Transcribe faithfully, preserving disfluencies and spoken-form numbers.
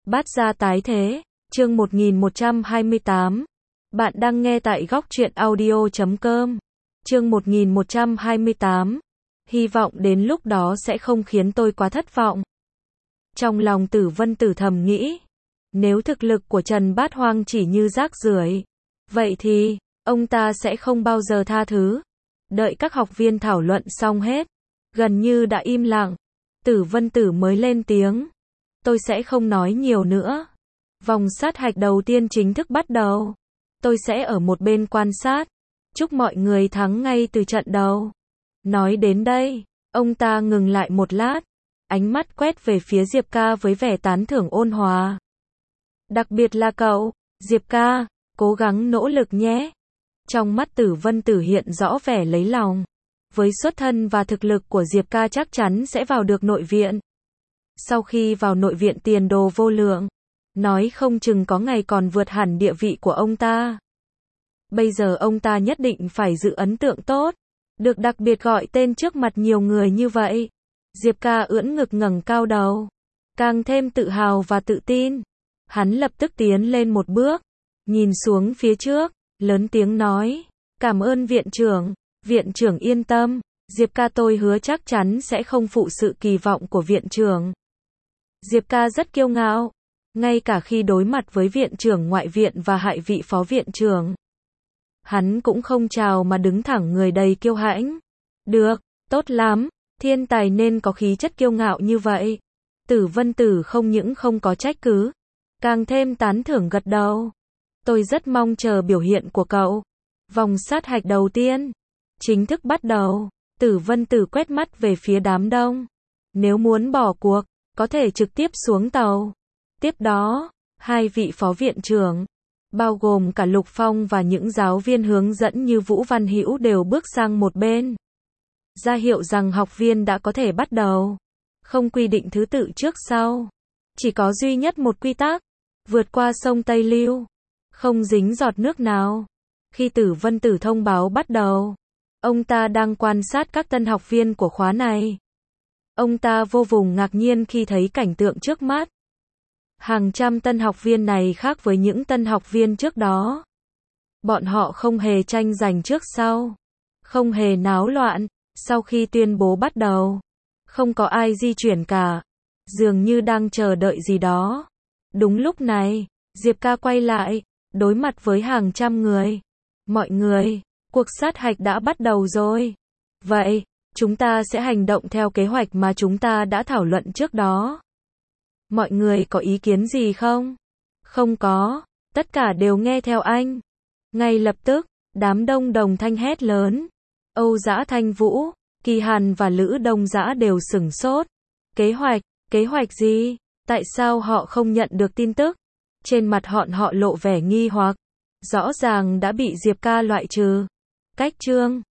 Bát gia tái thế, chương một nghìn một trăm hai mươi tám. Bạn đang nghe tại góc truyện audio chấm com. Chương một nghìn một trăm hai mươi tám. Hy vọng đến lúc đó sẽ không khiến tôi quá thất vọng. Trong lòng Tử Vân Tử thầm nghĩ, nếu thực lực của Trần Bát Hoang chỉ như rác rưởi, vậy thì ông ta sẽ không bao giờ tha thứ. Đợi các học viên thảo luận xong hết, gần như đã im lặng, Tử Vân Tử mới lên tiếng. Tôi sẽ không nói nhiều nữa. Vòng sát hạch đầu tiên chính thức bắt đầu. Tôi sẽ ở một bên quan sát. Chúc mọi người thắng ngay từ trận đầu. Nói đến đây, ông ta ngừng lại một lát. Ánh mắt quét về phía Diệp Ca với vẻ tán thưởng ôn hòa. Đặc biệt là cậu, Diệp Ca, cố gắng nỗ lực nhé. Trong mắt Tử Vân Tử hiện rõ vẻ lấy lòng. Với xuất thân và thực lực của Diệp Ca chắc chắn sẽ vào được nội viện. Sau khi vào nội viện tiền đồ vô lượng, nói không chừng có ngày còn vượt hẳn địa vị của ông ta. Bây giờ ông ta nhất định phải giữ ấn tượng tốt, được đặc biệt gọi tên trước mặt nhiều người như vậy. Diệp Ca ưỡn ngực ngẩng cao đầu, càng thêm tự hào và tự tin. Hắn lập tức tiến lên một bước, nhìn xuống phía trước, lớn tiếng nói, cảm ơn viện trưởng, viện trưởng yên tâm, Diệp Ca tôi hứa chắc chắn sẽ không phụ sự kỳ vọng của viện trưởng. Diệp Ca rất kiêu ngạo, ngay cả khi đối mặt với viện trưởng ngoại viện và hai vị phó viện trưởng. Hắn cũng không chào mà đứng thẳng người đầy kiêu hãnh. Được, tốt lắm, thiên tài nên có khí chất kiêu ngạo như vậy. Tử Vân Tử không những không có trách cứ, càng thêm tán thưởng gật đầu. Tôi rất mong chờ biểu hiện của cậu. Vòng sát hạch đầu tiên chính thức bắt đầu. Tử Vân Tử quét mắt về phía đám đông. Nếu muốn bỏ cuộc, có thể trực tiếp xuống tàu. Tiếp đó, hai vị phó viện trưởng, bao gồm cả Lục Phong và những giáo viên hướng dẫn như Vũ Văn Hữu đều bước sang một bên, ra hiệu rằng học viên đã có thể bắt đầu. Không quy định thứ tự trước sau, chỉ có duy nhất một quy tắc, vượt qua sông Tây Lưu, không dính giọt nước nào. Khi Tử Vân Tử thông báo bắt đầu, ông ta đang quan sát các tân học viên của khóa này. Ông ta vô cùng ngạc nhiên khi thấy cảnh tượng trước mắt. Hàng trăm tân học viên này khác với những tân học viên trước đó. Bọn họ không hề tranh giành trước sau, không hề náo loạn. Sau khi tuyên bố bắt đầu, không có ai di chuyển cả, dường như đang chờ đợi gì đó. Đúng lúc này, Diệp Ca quay lại, đối mặt với hàng trăm người. Mọi người, cuộc sát hạch đã bắt đầu rồi. Vậy, chúng ta sẽ hành động theo kế hoạch mà chúng ta đã thảo luận trước đó. Mọi người có ý kiến gì không? Không có, tất cả đều nghe theo anh. Ngay lập tức, đám đông đồng thanh hét lớn. Âu Dã Thanh Vũ, Kỳ Hàn và Lữ Đông Dã đều sửng sốt. Kế hoạch, kế hoạch gì? Tại sao họ không nhận được tin tức? Trên mặt họ họ lộ vẻ nghi hoặc. Rõ ràng đã bị Diệp Ca loại trừ. Cách chương